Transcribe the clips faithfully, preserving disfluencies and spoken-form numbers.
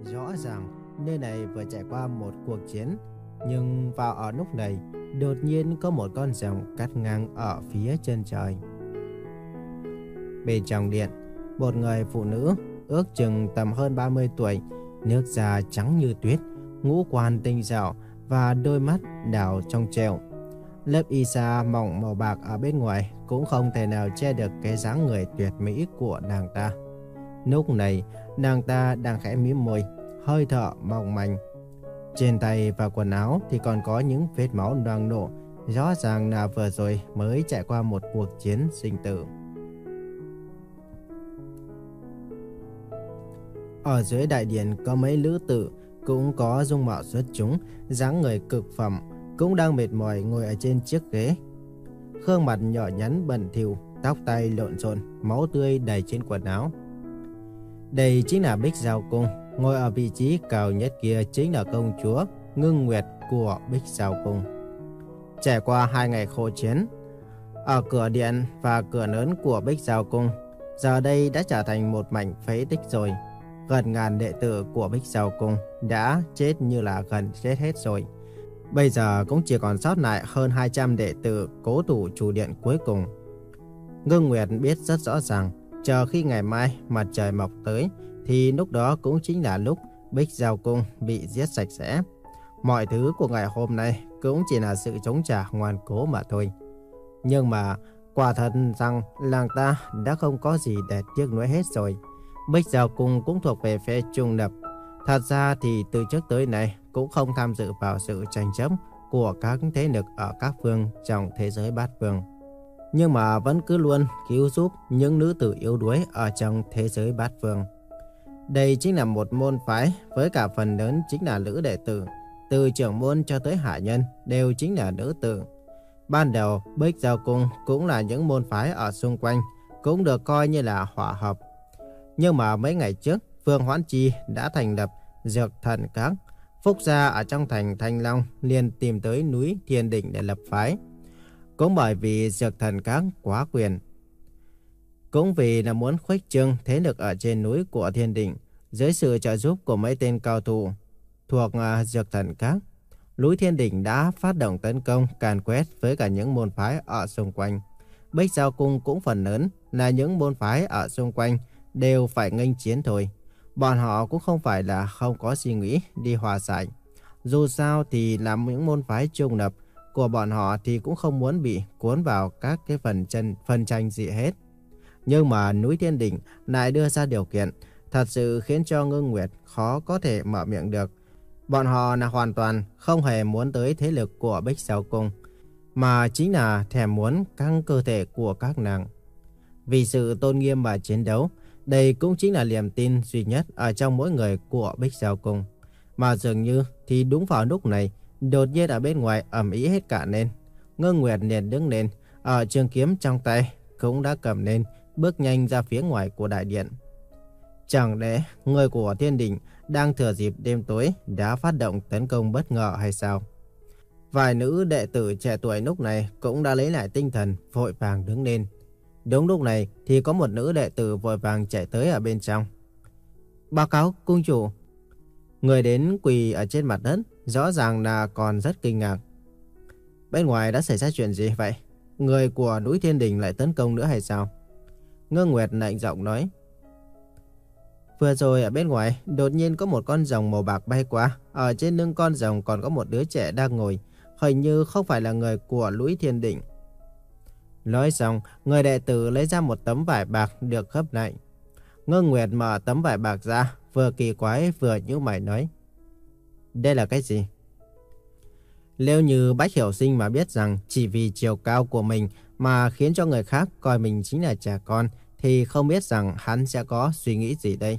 Rõ ràng nơi này vừa trải qua một cuộc chiến, nhưng vào ở lúc này đột nhiên có một con rồng cắt ngang ở phía chân trời. Bên trong điện, một người phụ nữ ước chừng tầm hơn ba mươi tuổi, nước da trắng như tuyết, ngũ quan tinh xảo và đôi mắt đảo trong trẻo. Lớp y sa mỏng màu bạc ở bên ngoài cũng không thể nào che được cái dáng người tuyệt mỹ của nàng ta. Lúc này, nàng ta đang khẽ mím môi, hơi thở mỏng manh. Trên tay và quần áo thì còn có những vết máu loang lổ, rõ ràng là vừa rồi mới trải qua một cuộc chiến sinh tử. Ở dưới đại điện có mấy nữ tử cũng có dung mạo xuất chúng, dáng người cực phẩm, cũng đang mệt mỏi ngồi ở trên chiếc ghế. Gương mặt nhỏ nhắn bẩn thỉu, tóc tai lộn xộn, máu tươi đầy trên quần áo. Đây chính là Bích Giao Cung, ngồi ở vị trí cao nhất kia chính là công chúa Ngưng Nguyệt của Bích Giao Cung. Trải qua hai ngày khổ chiến, ở cửa điện và cửa lớn của Bích Giao Cung, giờ đây đã trở thành một mảnh phế tích rồi. Gần ngàn đệ tử của Bích Giao Cung đã chết như là gần chết hết rồi. Bây giờ cũng chỉ còn sót lại hơn hai trăm đệ tử cố thủ chủ điện cuối cùng. Ngưng Nguyệt biết rất rõ ràng, chờ khi ngày mai mặt trời mọc tới, thì lúc đó cũng chính là lúc Bích Giao Cung bị giết sạch sẽ. Mọi thứ của ngày hôm nay cũng chỉ là sự chống trả ngoan cố mà thôi. Nhưng mà quả thật rằng làng ta đã không có gì để tiếc nuối hết rồi. Bích Giao Cung cũng thuộc về phe trung lập. Thật ra thì từ trước tới nay cũng không tham dự vào sự tranh chấp của các thế lực ở các phương trong thế giới bát phương. Nhưng mà vẫn cứ luôn cứu giúp những nữ tử yếu đuối ở trong thế giới bát phương. Đây chính là một môn phái với cả phần lớn chính là nữ đệ tử. Từ trưởng môn cho tới hạ nhân đều chính là nữ tử. Ban đầu Bích Giao Cung cũng là những môn phái ở xung quanh, cũng được coi như là hòa hợp. Nhưng mà mấy ngày trước, Phương Hoãn Chi đã thành lập Dược Thần Các. Phúc gia ở trong thành Thanh Long liền tìm tới núi Thiên Đỉnh để lập phái. Cũng bởi vì Dược Thần Các quá quyền, cũng vì là muốn khuếch trương thế lực ở trên núi của Thiên Đỉnh, dưới sự trợ giúp của mấy tên cao thủ thuộc uh, Dược Thần Các, núi Thiên Đỉnh đã phát động tấn công càn quét với cả những môn phái ở xung quanh. Bích Giao Cung cũng phần lớn là những môn phái ở xung quanh đều phải nghênh chiến thôi. Bọn họ cũng không phải là không có suy nghĩ đi hòa giải. Dù sao thì làm những môn phái trung lập của bọn họ thì cũng không muốn bị cuốn vào các cái phần chân phân tranh gì hết. Nhưng mà núi Thiên Đỉnh lại đưa ra điều kiện, thật sự khiến cho Ngưng Nguyệt khó có thể mở miệng được. Bọn họ là hoàn toàn không hề muốn tới thế lực của Bích Giao Cung, mà chính là thèm muốn căng cơ thể của các nàng. Vì sự tôn nghiêm và chiến đấu, đây cũng chính là niềm tin duy nhất ở trong mỗi người của Bích Giao Cung. Mà dường như thì đúng vào lúc này, đột nhiên ở bên ngoài ầm ĩ hết cả lên. Ngưng Nguyệt liền đứng lên, ở trường kiếm trong tay cũng đã cầm lên, bước nhanh ra phía ngoài của đại điện. Chẳng lẽ người của Thiên Đỉnh đang thừa dịp đêm tối đã phát động tấn công bất ngờ hay sao? Vài nữ đệ tử trẻ tuổi lúc này cũng đã lấy lại tinh thần, vội vàng đứng lên. Đúng lúc này thì có một nữ đệ tử vội vàng chạy tới ở bên trong. Báo cáo cung chủ. Người đến quỳ ở trên mặt đất, rõ ràng là còn rất kinh ngạc. Bên ngoài đã xảy ra chuyện gì vậy? Người của núi Thiên Đỉnh lại tấn công nữa hay sao? Ngưng Nguyệt lạnh giọng nói. Vừa rồi ở bên ngoài đột nhiên có một con rồng màu bạc bay qua. Ở trên lưng con rồng còn có một đứa trẻ đang ngồi. Hình như không phải là người của núi Thiên Đỉnh. Nói xong, người đệ tử lấy ra một tấm vải bạc được khớp lại. Ngưng Nguyệt mở tấm vải bạc ra, vừa kỳ quái vừa nhíu mày nói. Đây là cái gì? Nếu như Bách Hiểu Sinh mà biết rằng chỉ vì chiều cao của mình mà khiến cho người khác coi mình chính là trẻ con, thì không biết rằng hắn sẽ có suy nghĩ gì đây.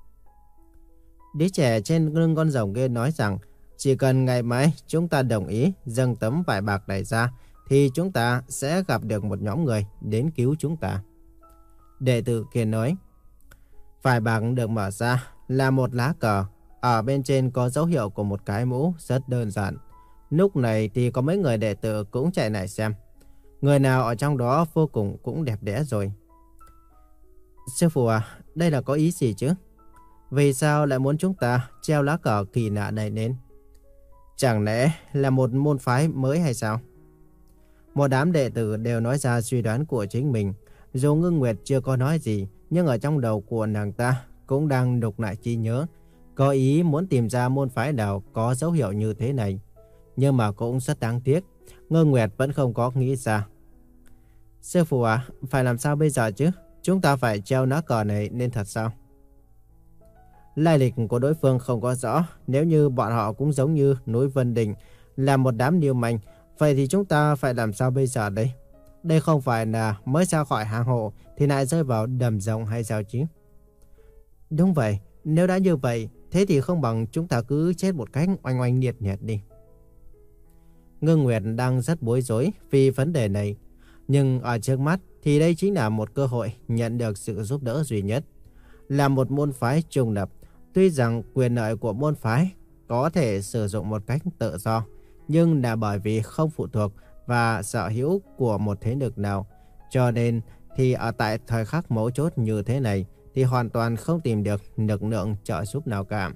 Đứa trẻ trên lưng con rồng kia nói rằng chỉ cần ngày mai chúng ta đồng ý dâng tấm vải bạc này ra, thì chúng ta sẽ gặp được một nhóm người đến cứu chúng ta. Đệ tử kia nói. Vải bạc được mở ra là một lá cờ, ở bên trên có dấu hiệu của một cái mũ rất đơn giản. Lúc này thì có mấy người đệ tử cũng chạy lại xem. Người nào ở trong đó vô cùng cũng đẹp đẽ rồi. Sư phụ à, đây là có ý gì chứ? Vì sao lại muốn chúng ta treo lá cờ kỳ lạ này lên? Chẳng lẽ là một môn phái mới hay sao? Một đám đệ tử đều nói ra suy đoán của chính mình. Dù Ngưng Nguyệt chưa có nói gì, nhưng ở trong đầu của nàng ta cũng đang đục lại trí nhớ, có ý muốn tìm ra môn phái nào có dấu hiệu như thế này. Nhưng mà cũng rất đáng tiếc, Ngưng Nguyệt vẫn không có nghĩ ra. Sư phụ à, phải làm sao bây giờ chứ? Chúng ta phải treo lá cờ này nên thật sao? Lai lịch của đối phương không có rõ. Nếu như bọn họ cũng giống như núi Vân Đình, là một đám lưu manh, vậy thì chúng ta phải làm sao bây giờ đây? Đây không phải là mới ra khỏi hang hộ thì lại rơi vào đầm rồng hay sao chứ? Đúng vậy, nếu đã như vậy, thế thì không bằng chúng ta cứ chết một cách oanh oanh liệt liệt đi. Ngưng Nguyệt đang rất bối rối vì vấn đề này. Nhưng ở trước mắt thì đây chính là một cơ hội nhận được sự giúp đỡ duy nhất. Là một môn phái trung lập, tuy rằng quyền lợi của môn phái có thể sử dụng một cách tự do, nhưng là bởi vì không phụ thuộc và sở hữu của một thế lực nào. Cho nên thì ở tại thời khắc mấu chốt như thế này thì hoàn toàn không tìm được lực lượng trợ giúp nào cả.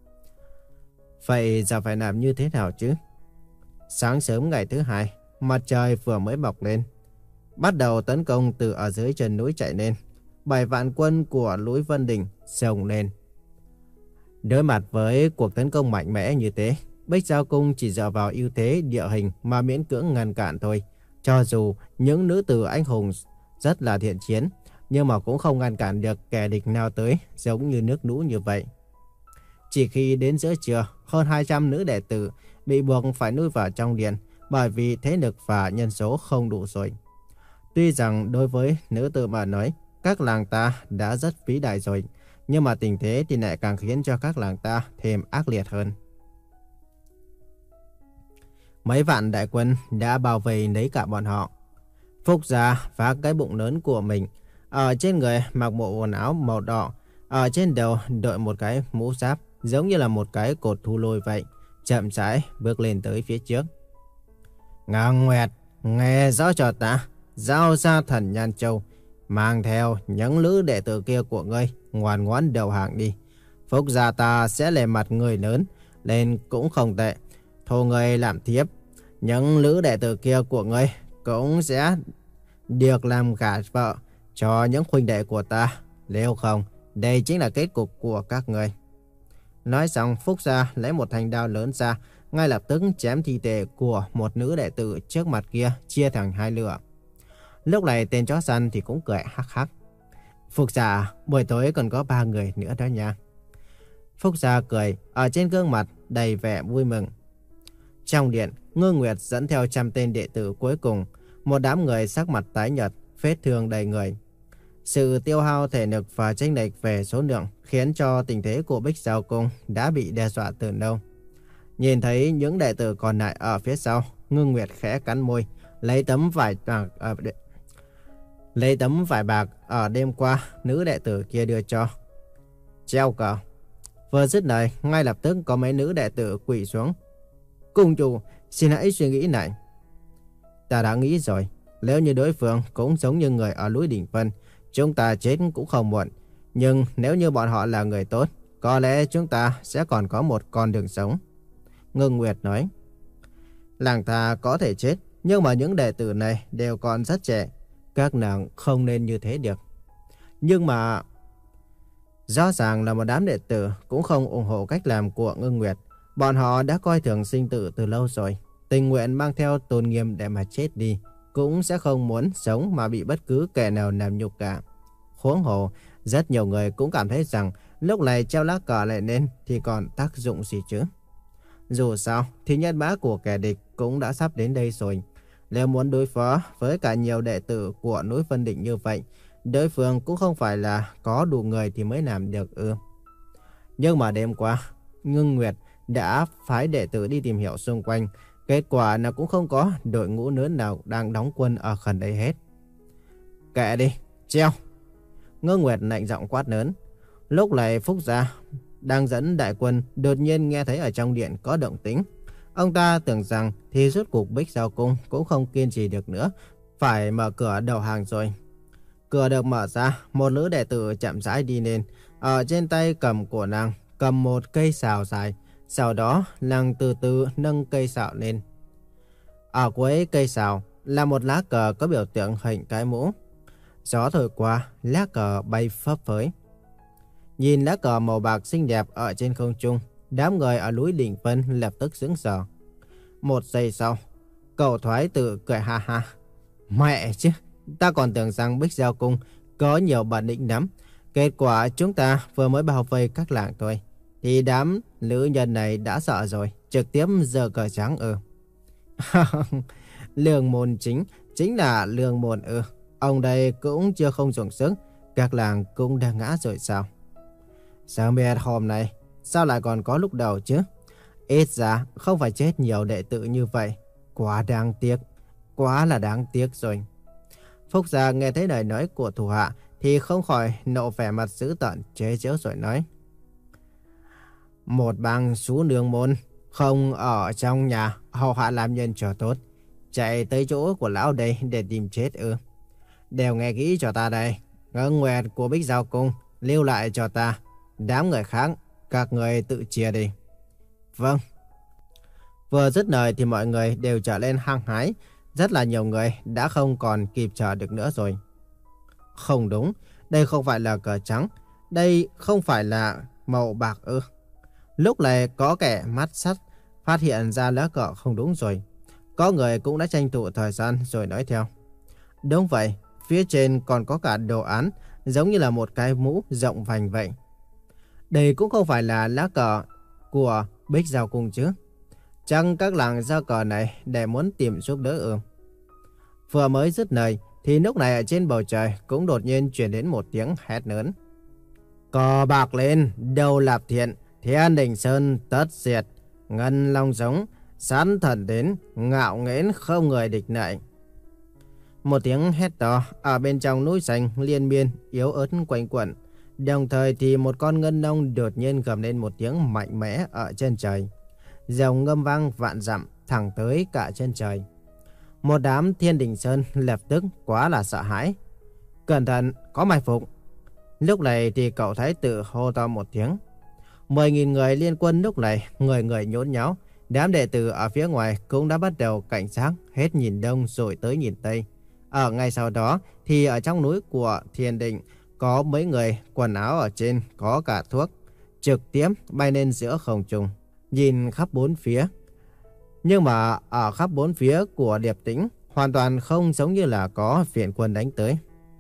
Vậy giờ phải làm như thế nào chứ? Sáng sớm ngày thứ hai, mặt trời vừa mới mọc lên, bắt đầu tấn công từ ở dưới chân núi chạy lên. Bảy vạn quân của núi Vân Đình xông lên. Đối mặt với cuộc tấn công mạnh mẽ như thế, Bích Giao Cung chỉ dựa vào ưu thế địa hình mà miễn cưỡng ngăn cản thôi. Cho dù những nữ tử anh hùng rất là thiện chiến, nhưng mà cũng không ngăn cản được kẻ địch nào tới giống như nước lũ như vậy. Chỉ khi đến giữa trưa, hơn hai trăm nữ đệ tử bị buộc phải nuôi vào trong điện bởi vì thế lực và nhân số không đủ rồi. Tuy rằng đối với nữ tử mà nói, các làng ta đã rất vĩ đại rồi, nhưng mà tình thế thì lại càng khiến cho các làng ta thêm ác liệt hơn. Mấy vạn đại quân đã bao vây lấy cả bọn họ. Phúc Gia phá cái bụng lớn của mình, ở trên người mặc bộ quần áo màu đỏ, ở trên đầu đội một cái mũ giáp giống như là một cái cột thu lôi vậy, chậm rãi bước lên tới phía trước. Ngưng Nguyệt, nghe rõ cho ta, giao ra Thần Nhan Châu, mang theo những nữ đệ tử kia của ngươi, ngoan ngoãn đầu hàng đi. Phúc Gia ta sẽ lề mặt người lớn, nên cũng không tệ. Thu ngươi làm thiếp, những nữ đệ tử kia của ngươi cũng sẽ được làm gả vợ cho những huynh đệ của ta. Nếu không, đây chính là kết cục của các ngươi. Nói xong, Phúc Gia lấy một thanh đao lớn ra, ngay lập tức chém thi thể của một nữ đệ tử trước mặt kia chia thành hai lửa. Lúc này tên chó săn thì cũng cười hắc hắc. Phúc Gia, buổi tối còn có ba người nữa đó nha. Phúc Gia cười, ở trên gương mặt đầy vẻ vui mừng. Trong điện, Ngưng Nguyệt dẫn theo trăm tên đệ tử cuối cùng, một đám người sắc mặt tái nhợt, vết thương đầy người. Sự tiêu hao thể lực và chênh lệch về số lượng khiến cho tình thế của Bích Giao Cung đã bị đe dọa từ lâu. Nhìn thấy những đệ tử còn lại ở phía sau, Ngưng Nguyệt khẽ cắn môi, lấy tấm vải bạc ở lấy tấm vải bạc ở đêm qua nữ đệ tử kia đưa cho. Treo cờ. Vừa dứt lời, ngay lập tức có mấy nữ đệ tử quỳ xuống. Cung chủ, xin hãy suy nghĩ lại. Ta đã nghĩ rồi, nếu như đối phương cũng giống như người ở núi Đỉnh Vân, chúng ta chết cũng không muộn. Nhưng nếu như bọn họ là người tốt, có lẽ chúng ta sẽ còn có một con đường sống. Ngưng Nguyệt nói. Làng ta có thể chết, nhưng mà những đệ tử này đều còn rất trẻ. Các nàng không nên như thế được. Nhưng mà rõ ràng là một đám đệ tử cũng không ủng hộ cách làm của Ngưng Nguyệt. Bọn họ đã coi thường sinh tử từ lâu rồi, tình nguyện mang theo tôn nghiêm để mà chết đi, cũng sẽ không muốn sống mà bị bất cứ kẻ nào làm nhục cả. Huống hồ, rất nhiều người cũng cảm thấy rằng lúc này treo lá cờ lại lên thì còn tác dụng gì chứ. Dù sao thì nhân mã của kẻ địch cũng đã sắp đến đây rồi. Nếu muốn đối phó với cả nhiều đệ tử của núi Vân Định như vậy, đối phương cũng không phải là có đủ người thì mới làm được ư. Nhưng mà đêm qua, Ngưng Nguyệt đã phái đệ tử đi tìm hiểu xung quanh. Kết quả là cũng không có đội ngũ lớn nào đang đóng quân ở gần đây hết. Kệ đi, treo. Ngưng Nguyệt lạnh giọng quát lớn. Lúc này Phúc Gia đang dẫn đại quân đột nhiên nghe thấy ở trong điện có động tĩnh. Ông ta tưởng rằng thì rốt cuộc Bích Giao Cung cũng không kiên trì được nữa, phải mở cửa đầu hàng rồi. Cửa được mở ra, một nữ đệ tử chậm rãi đi lên, Ở trên tay cầm của nàng cầm một cây sào dài. Sau đó nàng từ từ nâng cây sào lên. Ở cuối cây sào là một lá cờ có biểu tượng hình cái mũ. Gió thổi qua, lá cờ bay phấp phới. Nhìn lá cờ màu bạc xinh đẹp ở trên không trung, đám người ở núi Đỉnh Vân lập tức sững sờ. Một giây sau, cậu Thoái Tự cười ha ha. Mẹ chứ, ta còn tưởng rằng Bích Giao Cung có nhiều bản lĩnh lắm. Kết quả chúng ta vừa mới bao vây các làng thôi, thì đám nữ nhân này đã sợ rồi, trực tiếp giơ cờ trắng ư. Lương Môn chính, chính là Lương Môn ư. Ông đây cũng chưa không dùng sức, các làng cũng đang ngã rồi sao? Sao biết hôm nay, sao lại còn có lúc đầu chứ? Ít ra không phải chết nhiều đệ tử như vậy. Quá đáng tiếc, quá là đáng tiếc rồi. Phúc Gia nghe thấy lời nói của thủ hạ thì không khỏi nộ vẻ mặt dữ tợn chế giễu rồi nói. Một bang xú nương môn không ở trong nhà hầu hạ làm nhân cho tốt, chạy tới chỗ của lão đây để tìm chết ư? Đều nghe kỹ cho ta đây. Ngân Nguyệt của Bích Giao Cung lưu lại cho ta. Đám người khác, các người tự chia đi. Vâng. Vừa dứt lời thì mọi người đều trở lên hăng hái. Rất là nhiều người đã không còn kịp chờ được nữa rồi. Không đúng, đây không phải là cờ trắng. Đây không phải là màu bạc ư? Lúc này có kẻ mắt sắt phát hiện ra lá cờ không đúng rồi. Có người cũng đã tranh thủ thời gian rồi nói theo. Đúng vậy, phía trên còn có cả đồ án giống như là một cái mũ rộng vành vậy. Đây cũng không phải là lá cờ của Bích Giao Cung chứ? Chăng các làng ra cờ này để muốn tìm giúp đỡ ư? Vừa mới dứt lời thì lúc này ở trên bầu trời cũng đột nhiên truyền đến một tiếng hét lớn. Cờ bạc lên, đầu lạp thiện, Thiên Đình Sơn tất diệt, ngân long giống, sán thần đến, ngạo nghễ không người địch nại. Một tiếng hét to ở bên trong núi xanh liên miên yếu ớt quanh quẩn. Đồng thời thì một con ngân long đột nhiên gầm lên một tiếng mạnh mẽ ở trên trời. Dòng ngâm vang vạn dặm thẳng tới cả chân trời. Một đám Thiên Đình Sơn lập tức quá là sợ hãi. Cẩn thận, có mai phục. Lúc này thì cậu Thái Tử hô to một tiếng. Mười nghìn người liên quân lúc này người người nhốn nháo. Đám đệ tử ở phía ngoài cũng đã bắt đầu cảnh giác, hết nhìn đông rồi tới nhìn tây. Ở ngay sau đó thì ở trong núi của Thiên Đình có mấy người quần áo ở trên có cả thuốc, trực tiếp bay lên giữa không trung, nhìn khắp bốn phía. Nhưng mà ở khắp bốn phía của Điệp Tĩnh hoàn toàn không giống như là có viện quân đánh tới.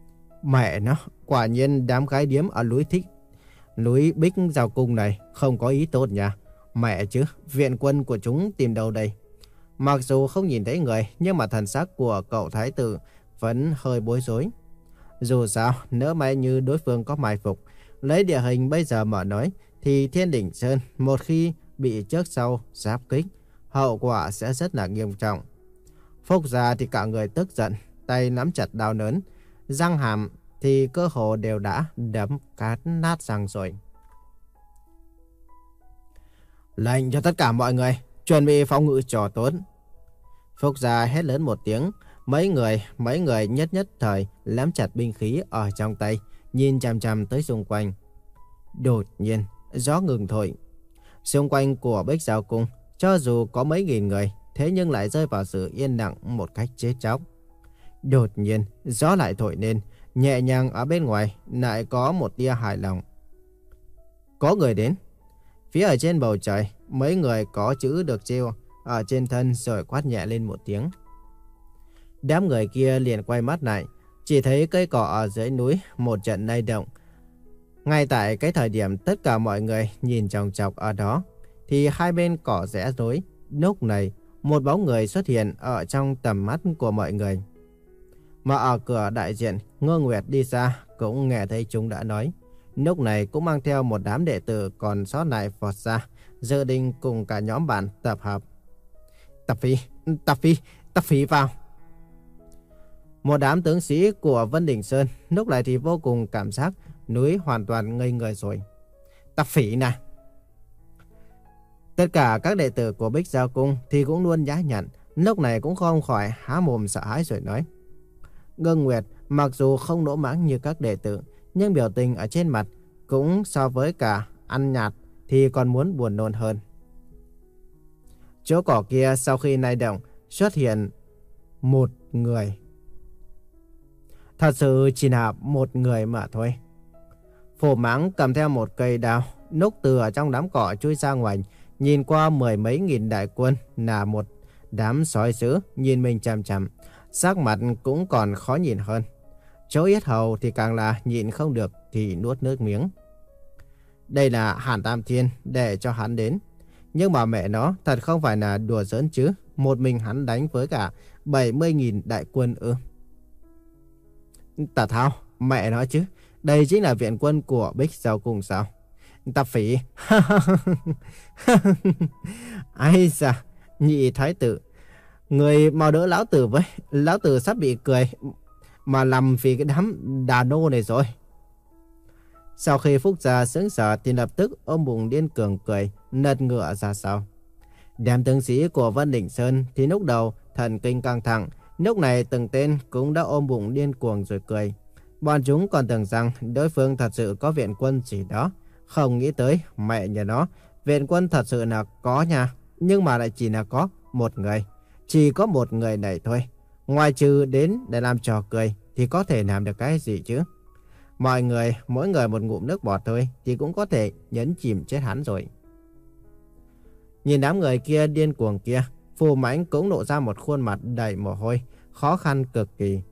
Mẹ nó, quả nhiên đám gái điếm ở núi Thích, núi Bích Giao Cung này không có ý tốt nha. Mẹ chứ, viện quân của chúng tìm đâu đây? Mặc dù không nhìn thấy người, nhưng mà thần sắc của cậu Thái Tử vẫn hơi bối rối. Dù sao, nếu may như đối phương có mai phục, lấy địa hình bây giờ mà nói, thì Thiên Đình Sơn một khi bị trước sau giáp kích, hậu quả sẽ rất là nghiêm trọng. Phúc Gia thì cả người tức giận, tay nắm chặt đao lớn, răng hàm thì cơ hồ đều đã đấm cát nát răng rồi. Lệnh cho tất cả mọi người chuẩn bị phòng ngự cho tốt. Phúc Gia hét lớn một tiếng, mấy người, mấy người nhất nhất thời nắm chặt binh khí ở trong tay, nhìn chằm chằm tới xung quanh. Đột nhiên, gió ngừng thổi. Xung quanh của Bích Giao Cung, cho dù có mấy nghìn người, thế nhưng lại rơi vào sự yên lặng một cách chết chóc. Đột nhiên, gió lại thổi lên, nhẹ nhàng ở bên ngoài lại có một tia hài lòng. Có người đến. Phía ở trên bầu trời, mấy người có chữ được treo ở trên thân rồi quát nhẹ lên một tiếng. Đám người kia liền quay mắt lại, chỉ thấy cây cỏ ở dưới núi một trận lay động. Ngay tại cái thời điểm tất cả mọi người nhìn chòng chọc ở đó, thì hai bên cỏ rẽ rối. Lúc này, một bóng người xuất hiện ở trong tầm mắt của mọi người. Mà ở cửa đại diện, Ngô Nguyệt đi ra cũng nghe thấy chúng đã nói. Lúc này cũng mang theo một đám đệ tử còn sót lại vọt ra, dự định cùng cả nhóm bạn tập hợp. Tập Phi, Tập Phi, Tập Phi vào. Một đám tướng sĩ của Vân Đình Sơn lúc này thì vô cùng cảm giác núi hoàn toàn ngây người rồi. Tập Phỉ nè. Tất cả các đệ tử của Bích Giao Cung thì cũng luôn nhã nhặn, lúc này cũng không khỏi há mồm sợ hãi rồi nói. Ngân Nguyệt mặc dù không nỗ mãng như các đệ tử, nhưng biểu tình ở trên mặt cũng so với cả ăn nhạt thì còn muốn buồn nôn hơn. Chỗ cỏ kia sau khi lay động xuất hiện một người. Thật sự chỉ là một người mà thôi. Phổ Mãng cầm theo một cây đao, núp từ ở trong đám cỏ chui ra ngoài, nhìn qua mười mấy nghìn đại quân là một đám sói dữ nhìn mình chằm chằm, sắc mặt cũng còn khó nhìn hơn. Chỗ yết hầu thì càng là nhịn không được thì nuốt nước miếng. Đây là Hàn Tam Thiên để cho hắn đến. Nhưng mà mẹ nó thật không phải là đùa giỡn chứ. Một mình hắn đánh với cả bảy mươi nghìn đại quân ư? Tà Thao, mẹ nó chứ. Đây chính là viện quân của Bích Giao Cung sao? Tạp Phỉ. Ai da, nhị thái tử. Người mau đỡ lão tử với. Lão tử sắp bị cười mà làm vì cái đám đà nô này rồi. Sau khi Phúc Gia sững sờ thì lập tức ôm bụng điên cuồng cười, nật ngựa ra sau. Đám tướng sĩ của Vân Đỉnh Sơn thì lúc đầu thần kinh căng thẳng, lúc này từng tên cũng đã ôm bụng điên cuồng rồi cười. Bọn chúng còn tưởng rằng đối phương thật sự có viện quân gì đó, không nghĩ tới mẹ nhà nó, viện quân thật sự là có nha, nhưng mà lại chỉ là có một người, chỉ có một người này thôi. Ngoài trừ đến để làm trò cười thì có thể làm được cái gì chứ? Mọi người, mỗi người một ngụm nước bọt thôi thì cũng có thể nhấn chìm chết hắn rồi. Nhìn đám người kia điên cuồng kia, Phù Mãnh cũng lộ ra một khuôn mặt đầy mồ hôi, khó khăn cực kỳ.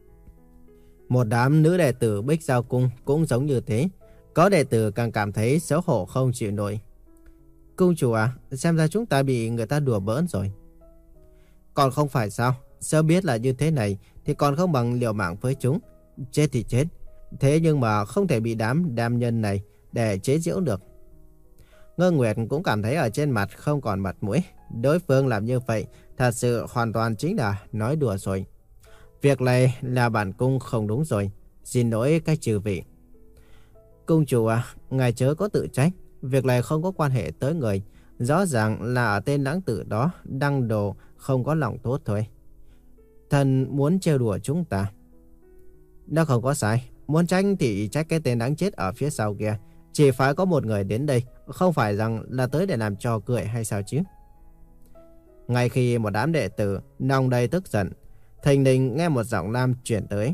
Một đám nữ đệ tử Bích Giao Cung cũng giống như thế. Có đệ tử càng cảm thấy xấu hổ không chịu nổi. Cung chủ à, xem ra chúng ta bị người ta đùa bỡn rồi. Còn không phải sao, sớm biết là như thế này thì còn không bằng liều mạng với chúng. Chết thì chết, thế nhưng mà không thể bị đám đam nhân này để chế giễu được. Ngân Nguyệt cũng cảm thấy ở trên mặt không còn mặt mũi. Đối phương làm như vậy thật sự hoàn toàn chính là nói đùa rồi. Việc này là bản cung không đúng rồi, xin lỗi các chư vị. Cung chủ à, ngài chớ có tự trách, việc này không có quan hệ tới người. Rõ ràng là ở tên lãng tử đó đăng đồ không có lòng tốt thôi. Thần muốn trêu đùa chúng ta. Nó không có sai, muốn trách thì trách cái tên đáng chết ở phía sau kia. Chỉ phải có một người đến đây, không phải rằng là tới để làm trò cười hay sao chứ. Ngay khi một đám đệ tử nòng đầy tức giận, thình lình nghe một giọng nam chuyển tới.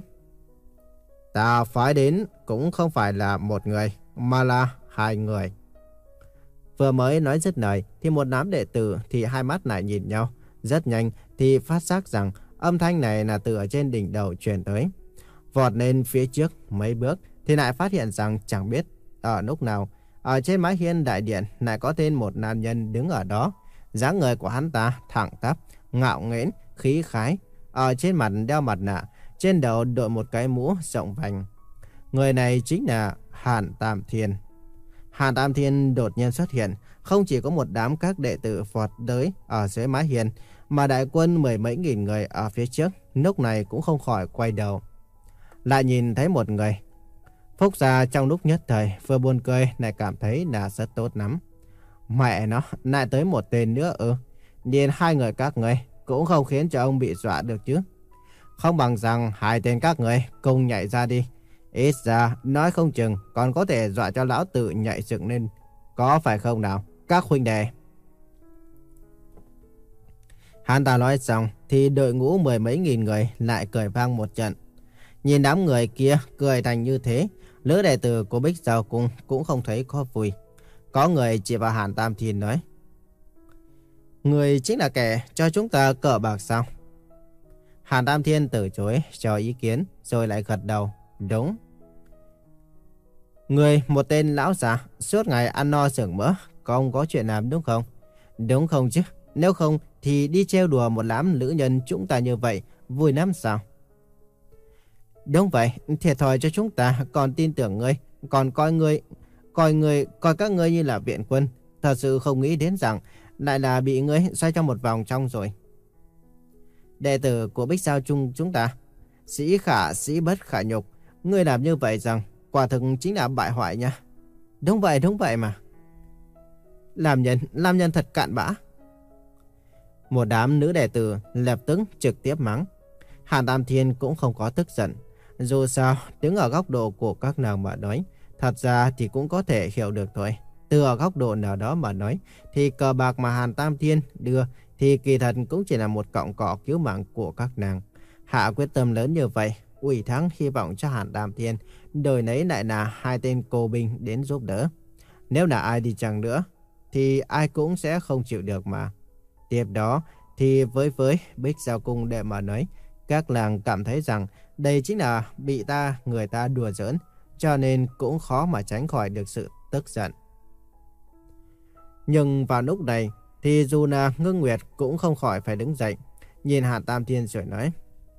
Ta phái đến cũng không phải là một người, mà là hai người. Vừa mới nói dứt lời thì một đám đệ tử thì hai mắt lại nhìn nhau. Rất nhanh thì phát giác rằng âm thanh này là từ ở trên đỉnh đầu truyền tới. Vọt lên phía trước mấy bước thì lại phát hiện rằng chẳng biết ở lúc nào ở trên mái hiên đại điện lại có tên một nam nhân đứng ở đó. Dáng người của hắn ta thẳng tắp, ngạo nghễ, khí khái. Ở trên mặt đeo mặt nạ, trên đầu đội một cái mũ rộng vành. Người này chính là Hàn Tam Thiên. Hàn Tam Thiên đột nhiên xuất hiện, không chỉ có một đám các đệ tử vọt tới ở dưới mái hiên, mà đại quân mười mấy nghìn người ở phía trước, lúc này cũng không khỏi quay đầu. Lại nhìn thấy một người. Phúc Gia trong lúc nhất thời vừa buồn cười lại cảm thấy là rất tốt lắm. Mẹ nó, lại tới một tên nữa ư? Nhìn hai người các người cũng không khiến cho ông bị dọa được chứ. Không bằng rằng hai tên các người cùng nhảy ra đi. Ít ra nói không chừng còn có thể dọa cho lão tử nhảy dựng lên. Có phải không nào các huynh đệ? Hắn ta nói xong thì đội ngũ mười mấy nghìn người lại cười vang một trận. Nhìn đám người kia cười thành như thế, lữ đệ tử của Bích Giao Cung cũng không thấy có vui. Có người chỉ vào Hàn Tam Thiên nói. Người chính là kẻ cho chúng ta cờ bạc sao? Hàn Tam Thiên từ chối cho ý kiến rồi lại gật đầu. Đúng. Người một tên lão già suốt ngày ăn no sưởng mỡ, không có chuyện làm đúng không? Đúng không chứ? Nếu không thì đi trêu đùa một đám nữ nhân chúng ta như vậy vui lắm sao? Đúng vậy, thiệt thòi cho chúng ta còn tin tưởng ngươi, còn coi ngươi, coi ngươi, coi các ngươi như là viện quân. Thật sự không nghĩ đến rằng lại là bị ngươi xoay trong một vòng trong rồi. Đệ tử của Bích Giao Cung chúng ta, sĩ khả sĩ bất khả nhục, ngươi làm như vậy rằng quả thực chính là bại hoại nha. Đúng vậy, đúng vậy mà. Làm nhân, làm nhân thật cạn bã. Một đám nữ đệ tử lập tức trực tiếp mắng. Hàn Tam Thiên cũng không có tức giận. Dù sao, đứng ở góc độ của các nàng mà nói, Thật ra thì cũng có thể hiểu được thôi. Từ ở góc độ nào đó mà nói, thì cờ bạc mà Hàn Tam Thiên đưa thì kỳ thật cũng chỉ là một cọng cỏ cứu mạng của các nàng. Hạ quyết tâm lớn như vậy, ủy thắng hy vọng cho Hàn Tam Thiên, đổi nấy lại là hai tên cô binh đến giúp đỡ. Nếu là ai đi chăng nữa, thì ai cũng sẽ không chịu được mà. Tiếp đó, thì với với Bích Giao Cung để mà nói, các làng cảm thấy rằng đây chính là bị ta, người ta đùa giỡn, cho nên cũng khó mà tránh khỏi được sự tức giận. Nhưng vào lúc này, thì dù là Ngưng Nguyệt cũng không khỏi phải đứng dậy, nhìn Hàn Tam Thiên rồi nói.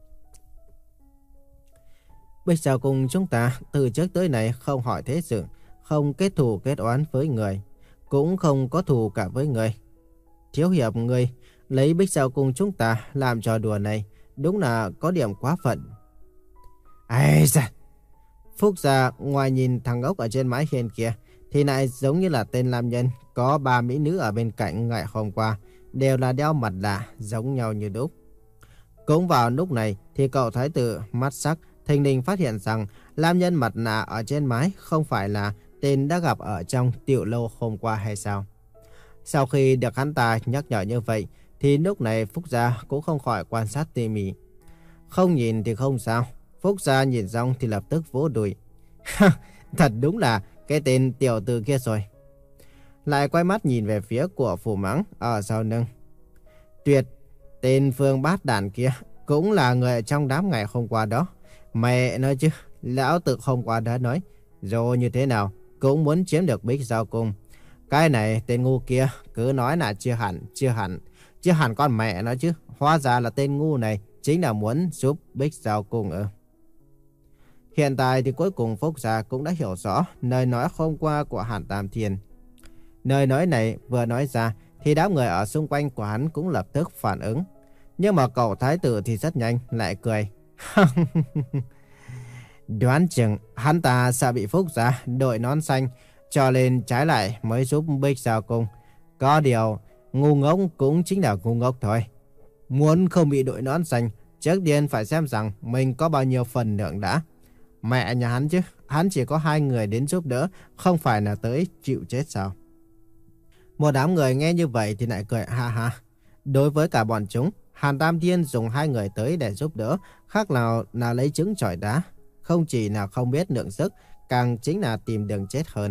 Bích Giao Cung chúng ta từ trước tới nay không hỏi thế sự, không kết thù kết oán với người, cũng không có thù cả với người. Thiếu hiệp người lấy Bích Giao Cung chúng ta làm trò đùa này, đúng là có điểm quá phận. Ây da! Phúc Gia ngoài nhìn thằng ốc ở trên mái hiên kia, thì lại giống như là tên nam nhân có ba mỹ nữ ở bên cạnh ngày hôm qua, đều là đeo mặt nạ giống nhau như đúc. Cũng vào lúc này thì cậu thái tử mắt sắc thình lình phát hiện rằng nam nhân mặt nạ ở trên mái không phải là tên đã gặp ở trong tiểu lâu hôm qua hay sao? Sau khi được hắn ta nhắc nhở như vậy, thì lúc này Phúc Gia cũng không khỏi quan sát tỉ mỉ. Không nhìn thì không sao, Phúc Gia nhìn xong thì lập tức vỗ đùi. Thật đúng là cái tên tiểu tử kia rồi. Lại quay mắt nhìn về phía của Phủ Mắng ở sau lưng. Tuyệt, tên Phương Bát Đản kia cũng là người ở trong đám ngày hôm qua đó. Mẹ nói chứ, lão tự hôm qua đã nói, rồi như thế nào cũng muốn chiếm được Bích Giao Cung. Cái này tên ngu kia cứ nói là chưa hẳn, chưa hẳn, chưa hẳn con mẹ nó chứ. Hóa ra là tên ngu này chính là muốn giúp Bích Giao Cung ư. Hiện tại thì cuối cùng Phúc Gia cũng đã hiểu rõ lời nói hôm qua của Hàn Tam Thiên. Lời nói này vừa nói ra thì đám người ở xung quanh của hắn cũng lập tức phản ứng. Nhưng mà cậu thái tử thì rất nhanh lại cười. Đoán chừng hắn ta sợ bị Phúc Gia đội nón xanh, cho nên trái lại mới giúp Bích Giao Cung. Có điều ngu ngốc cũng chính là ngu ngốc thôi. Muốn không bị đội nón xanh, trước tiên phải xem rằng mình có bao nhiêu phần lượng đã. Mẹ nhà hắn chứ, hắn chỉ có hai người đến giúp đỡ, không phải là tới chịu chết sao? Một đám người nghe như vậy thì lại cười ha ha. Đối với cả bọn chúng, Hàn Tam Thiên dùng hai người tới để giúp đỡ, khác nào là lấy trứng chọi đá. Không chỉ là không biết lượng sức, càng chính là tìm đường chết hơn.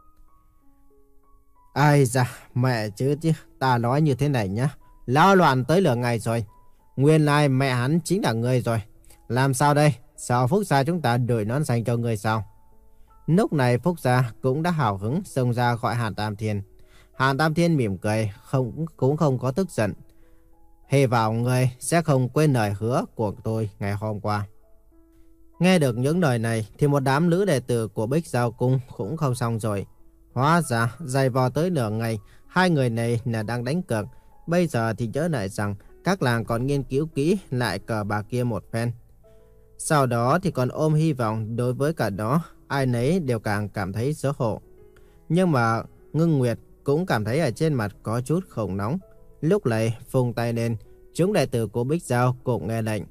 Ai da, mẹ chứ chứ, ta nói như thế này nhá. Lao loạn tới lửa ngày rồi. Nguyên lai mẹ hắn chính là người rồi. Làm sao đây? Sao Phúc Gia chúng ta đổi nón xanh cho người sao? Lúc này Phúc Gia cũng đã hào hứng xông ra gọi Hàn Tam Thiên. Hàn Tam Thiên mỉm cười, không cũng không có tức giận. Hy vọng người sẽ không quên lời hứa của tôi ngày hôm qua. Nghe được những lời này thì một đám nữ đệ tử của Bích Giao Cung cũng không xong rồi. Hóa ra dày vò tới nửa ngày, hai người này là đang đánh cược. Bây giờ thì nhớ lại rằng các làng còn nghiên cứu kỹ lại cờ bạc kia một phen. Sau đó thì còn ôm hy vọng đối với cả đó, ai nấy đều càng cảm thấy xấu hổ. Nhưng mà Ngưng Nguyệt cũng cảm thấy ở trên mặt có chút không nóng. Lúc này phùng tay lên, chúng đệ tử của Bích Giao cũng nghe lệnh.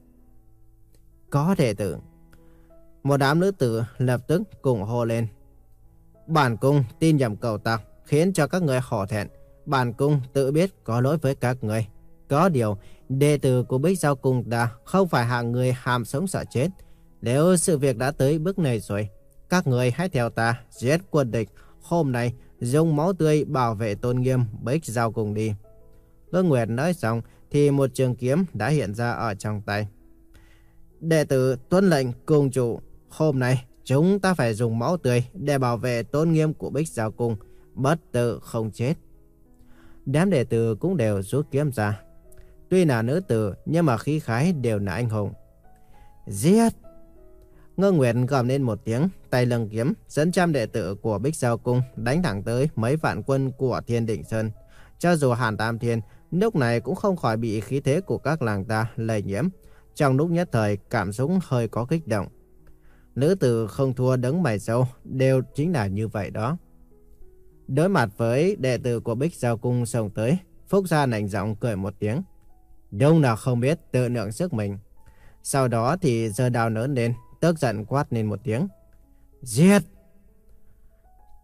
Có đệ tử. Một đám nữ tử lập tức cùng hô lên. Bản cung tin nhầm cầu tặc, khiến cho các người hổ thẹn. Bản cung tự biết có lỗi với các người. Có điều, đệ tử của Bích Giao Cung ta không phải hạng người ham sống sợ chết. Nếu sự việc đã tới bước này rồi, các người hãy theo ta giết quân địch. Hôm nay dùng máu tươi bảo vệ tôn nghiêm Bích Giao Cung đi. Ngưng Nguyệt nói xong thì một trường kiếm đã hiện ra ở trong tay. Đệ tử tuân lệnh cung chủ. Hôm nay chúng ta phải dùng máu tươi để bảo vệ tôn nghiêm của Bích Giao Cung, bất tử không chết. Đám đệ tử cũng đều rút kiếm ra. Tuy là nữ tử nhưng mà khí khái đều là anh hùng. Giết! Ngưng Nguyệt gầm lên một tiếng, tay lưng kiếm dẫn trăm đệ tử của Bích Giao Cung đánh thẳng tới mấy vạn quân của Thiên Định Sơn. Cho dù Hàn Tam Thiên lúc này cũng không khỏi bị khí thế của các làng ta lây nhiễm. Trong lúc nhất thời cảm xúc hơi có kích động. Nữ tử không thua đấng mày sâu, đều chính là như vậy đó. Đối mặt với đệ tử của Bích Giao Cung xông tới, Phúc Gia lạnh giọng cười một tiếng. Đông nào không biết tự lượng sức mình. Sau đó thì giơ đao lớn lên, tức giận quát lên một tiếng. Giết!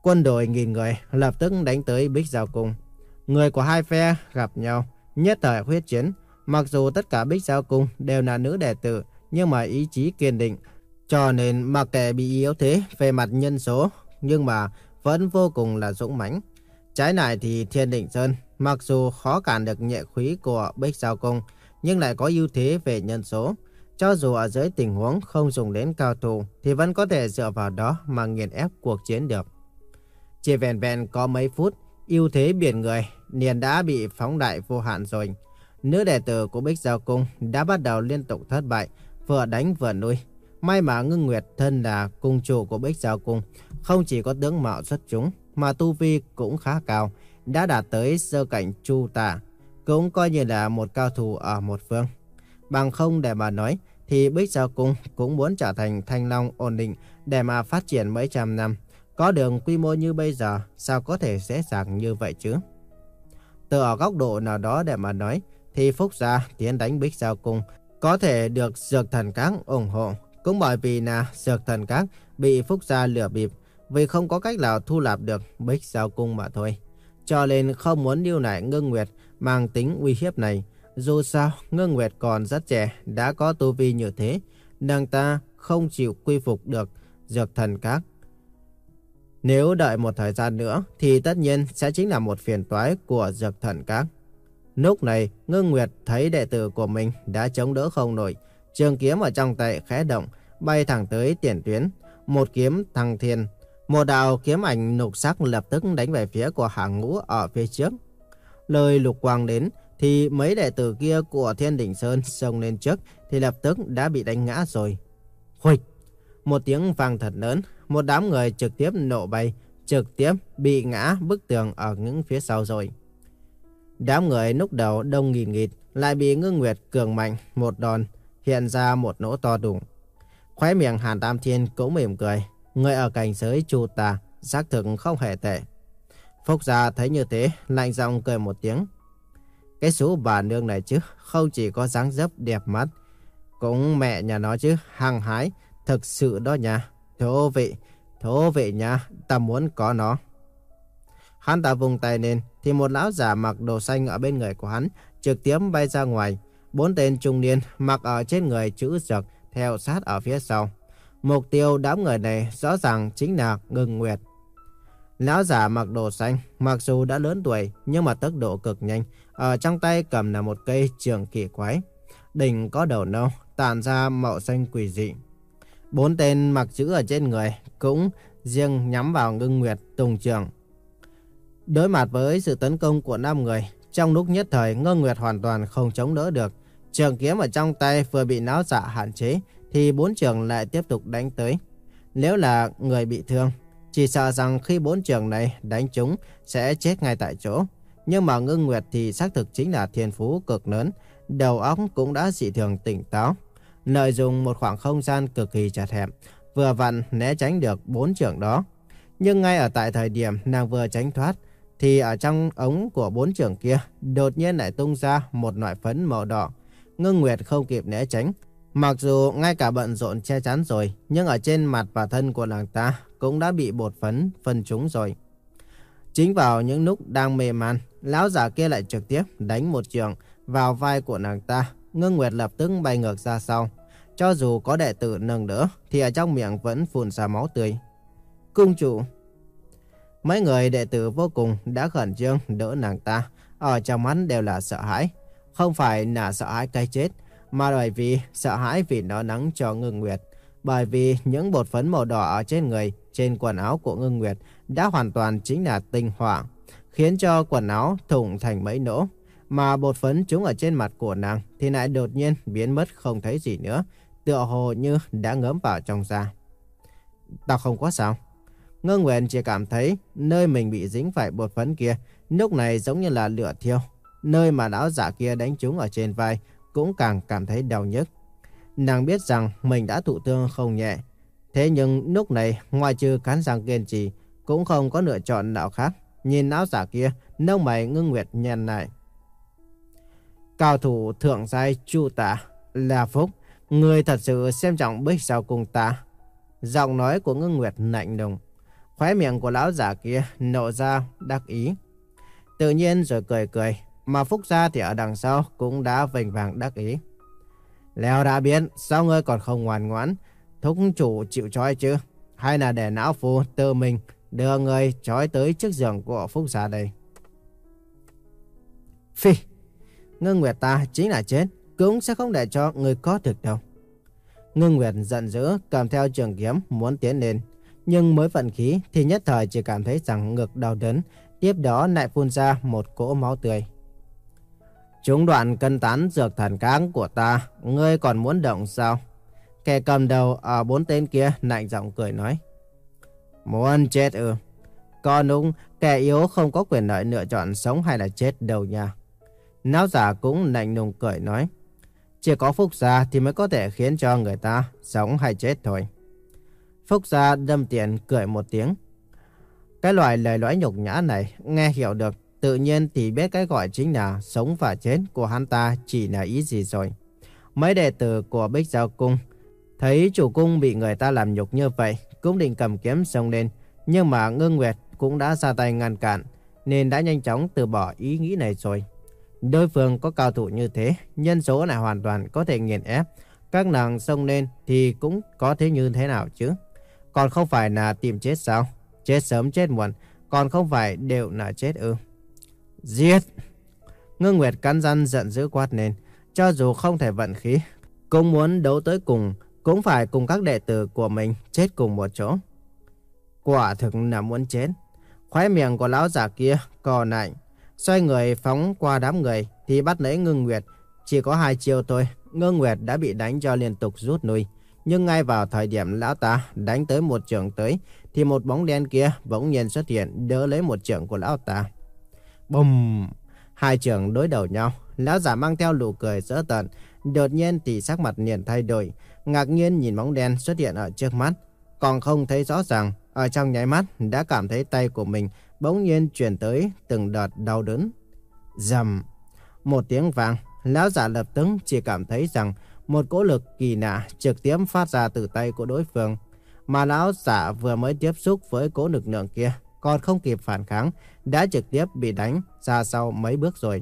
Quân đội nghìn người lập tức đánh tới Bích Giao Cung. Người của hai phe gặp nhau, nhất thời huyết chiến. Mặc dù tất cả Bích Giao Cung đều là nữ đệ tử, nhưng mà ý chí kiên định, cho nên mặc kệ bị yếu thế về mặt nhân số, nhưng mà vẫn vô cùng là dũng mãnh. Trái lại thì Thiên Định Sơn, mặc dù khó cản được nhuệ khí của Bích Giao Cung, nhưng lại có ưu thế về nhân số. Cho dù ở dưới tình huống không dùng đến cao thủ, thì vẫn có thể dựa vào đó mà nghiền ép cuộc chiến được. Chỉ vẹn vẹn có mấy phút, ưu thế biển người liền đã bị phóng đại vô hạn rồi. Nữ đệ tử của Bích Giao Cung đã bắt đầu liên tục thất bại, vừa đánh vừa nuôi. May mà Ngưng Nguyệt thân là cung chủ của Bích Giao Cung, không chỉ có tướng mạo xuất chúng, mà tu vi cũng khá cao, đã đạt tới sơ cảnh chu tả, cũng coi như là một cao thủ ở một phương. Bằng không để mà nói, thì Bích Giao Cung cũng muốn trở thành thanh long ổn định để mà phát triển mấy trăm năm. Có đường quy mô như bây giờ, sao có thể dễ dàng như vậy chứ? Từ ở góc độ nào đó để mà nói, thì Phúc Gia tiến đánh Bích Giao Cung có thể được Dược Thần Các ủng hộ. Cũng bởi vì là Dược Thần Các bị Phúc Gia lừa bịp, vì không có cách nào thu nạp được Bích Giao Cung mà thôi. Cho nên không muốn lưu lại Ngưng Nguyệt mang tính uy hiếp này. Dù sao, Ngưng Nguyệt còn rất trẻ, đã có tu vi như thế, nàng ta không chịu quy phục được Dược Thần Các. Nếu đợi một thời gian nữa, thì tất nhiên sẽ chính là một phiền toái của Dược Thần Các. Lúc này, Ngưng Nguyệt thấy đệ tử của mình đã chống đỡ không nổi. Trường kiếm ở trong tay khẽ động, bay thẳng tới tiền tuyến. Một kiếm thăng thiên. Một đạo kiếm ảnh lục sắc lập tức đánh về phía của hàng ngũ ở phía trước. Lời lục quang đến, thì mấy đệ tử kia của Thiên Đỉnh Sơn xông lên trước, thì lập tức đã bị đánh ngã rồi. Huỵch! Một tiếng vang thật lớn, một đám người trực tiếp nổ bay, trực tiếp bị ngã bức tường ở những phía sau rồi. Đám người lúc đầu đông nghìn nghịt, lại bị Ngưng Nguyệt cường mạnh một đòn, hiện ra một lỗ to đùng. Khóe miệng Hàn Tam Thiên cũng mỉm cười, người ở cảnh giới chu tà xác thực không hề tệ. Phúc Gia thấy như thế, lạnh giọng cười một tiếng. Cái số bà nương này chứ, không chỉ có dáng dấp đẹp mắt, cũng mẹ nhà nó chứ, hăng hái, thực sự đó nha. Thú vị, thú vị nha, ta muốn có nó. Hắn ta vùng tay lên, thì một lão giả mặc đồ xanh ở bên người của hắn trực tiếp bay ra ngoài. Bốn tên trung niên mặc ở trên người chữ Dược theo sát ở phía sau. Mục tiêu đám người này rõ ràng chính là Ngưng Nguyệt. Lão giả mặc đồ xanh, mặc dù đã lớn tuổi nhưng mà tốc độ cực nhanh. Ở trong tay cầm là một cây trường kỳ quái, đỉnh có đầu nâu, tản ra màu xanh quỷ dị. Bốn tên mặc chữ ở trên người cũng riêng nhắm vào Ngưng Nguyệt tung trường. Đối mặt với sự tấn công của năm người, trong lúc nhất thời Ngưng Nguyệt hoàn toàn không chống đỡ được. Trường kiếm ở trong tay vừa bị lão giả hạn chế, thì bốn trường lại tiếp tục đánh tới. Nếu là người bị thương, chỉ sợ rằng khi bốn trường này đánh trúng sẽ chết ngay tại chỗ. Nhưng mà Ngưng Nguyệt thì xác thực chính là thiên phú cực lớn, đầu óc cũng đã dị thường tỉnh táo. Lợi dụng một khoảng không gian cực kỳ chật hẹp, vừa vặn né tránh được bốn trường đó. Nhưng ngay ở tại thời điểm nàng vừa tránh thoát, thì ở trong ống của bốn trường kia đột nhiên lại tung ra một loại phấn màu đỏ. Ngưng Nguyệt không kịp né tránh. Mặc dù ngay cả bận rộn che chắn rồi, nhưng ở trên mặt và thân của nàng ta cũng đã bị bột phấn phân trúng rồi. Chính vào những lúc đang mê man, lão giả kia lại trực tiếp đánh một trường vào vai của nàng ta. Ngưng Nguyệt lập tức bay ngược ra sau. Cho dù có đệ tử nâng đỡ, thì ở trong miệng vẫn phun ra máu tươi. Cung chủ! Mấy người đệ tử vô cùng đã khẩn trương đỡ nàng ta. Ở trong mắt đều là sợ hãi. Không phải là sợ hãi cái chết, mà bởi vì sợ hãi vì nó nắng cho Ngưng Nguyệt. Bởi vì những bột phấn màu đỏ ở trên người, trên quần áo của Ngưng Nguyệt đã hoàn toàn chính là tinh hỏa, khiến cho quần áo thủng thành mấy lỗ. Mà bột phấn trúng ở trên mặt của nàng thì lại đột nhiên biến mất không thấy gì nữa, tựa hồ như đã ngấm vào trong da. Tao không có sao. Ngưng Nguyệt chỉ cảm thấy nơi mình bị dính phải bột phấn kia lúc này giống như là lửa thiêu. Nơi mà lão giả kia đánh trúng ở trên vai cũng càng cảm thấy đau nhức. Nàng biết rằng mình đã thụ thương không nhẹ. Thế nhưng lúc này ngoài trừ cắn răng kiên trì cũng không có lựa chọn nào khác. Nhìn lão giả kia, lông mày Ngưng Nguyệt nhăn lại. Cao thủ thượng giai chu tả là Phúc, người thật sự xem trọng Bích Giao Cung ta. Giọng nói của Ngưng Nguyệt lạnh lùng. Khóe miệng của lão giả kia nộ ra đắc ý. Tự nhiên rồi cười cười, mà Phúc Gia thì ở đằng sau cũng đã vênh vang đắc ý. Lèo đã biết, sao ngươi còn không ngoan ngoãn, thúc chủ chịu trói chứ? Hay là để não phu tự mình đưa ngươi trói tới trước giường của Phúc Gia đây? Phi, Ngưng Nguyệt ta chính là chết, cũng sẽ không để cho ngươi có thực đâu. Ngưng Nguyệt giận dữ cầm theo trường kiếm muốn tiến lên, nhưng mới vận khí thì nhất thời chỉ cảm thấy rằng ngực đau đớn, tiếp đó lại phun ra một cỗ máu tươi. Chúng đoạn cân tán dược thần cáng của ta, ngươi còn muốn động sao? Kẻ cầm đầu ở bốn tên kia lạnh giọng cười nói. Muốn chết ư? Còn đúng, kẻ yếu không có quyền lợi lựa chọn sống hay là chết đâu nha. Lão giả cũng lạnh lùng cười nói. Chỉ có Phúc Gia thì mới có thể khiến cho người ta sống hay chết thôi. Phúc Gia đâm tiền cười một tiếng. Cái loại lời nói nhục nhã này nghe hiểu được, tự nhiên thì biết cái gọi chính là sống và chết của hắn ta chỉ là ý gì rồi. Mấy đệ tử của Bích Giao Cung thấy chủ cung bị người ta làm nhục như vậy, cũng định cầm kiếm xông lên, nhưng mà Ngưng Nguyệt cũng đã ra tay ngăn cản, nên đã nhanh chóng từ bỏ ý nghĩ này rồi. Đối phương có cao thủ như thế, nhân số này hoàn toàn có thể nghiền ép. Các nàng xông lên thì cũng có thế như thế nào chứ? Còn không phải là tìm chết sao? Chết sớm chết muộn, còn không phải đều là chết ư? Giết! Ngưng Nguyệt cắn răng giận dữ quát lên. Cho dù không thể vận khí, cũng muốn đấu tới cùng, cũng phải cùng các đệ tử của mình chết cùng một chỗ. Quả thực là muốn chết. Khóe miệng của lão giả kia cò lạnh, xoay người phóng qua đám người thì bắt lấy Ngưng Nguyệt. Chỉ có hai chiêu thôi, Ngưng Nguyệt đã bị đánh cho liên tục rút lui. Nhưng ngay vào thời điểm lão ta đánh tới một chưởng tới, thì một bóng đen kia bỗng nhiên xuất hiện đỡ lấy một chưởng của lão ta. Bùm! Hai chưởng đối đầu nhau, lão giả mang theo nụ cười dữ tợn, đột nhiên thì sắc mặt liền thay đổi, ngạc nhiên nhìn bóng đen xuất hiện ở trước mắt, còn không thấy rõ ràng. Ở trong nháy mắt đã cảm thấy tay của mình bỗng nhiên truyền tới từng đợt đau đớn. Rầm! Một tiếng vang, lão giả lập tức chỉ cảm thấy rằng một cỗ lực kỳ lạ trực tiếp phát ra từ tay của đối phương, mà lão giả vừa mới tiếp xúc với cỗ lực lượng kia, còn không kịp phản kháng, đã trực tiếp bị đánh ra sau mấy bước rồi.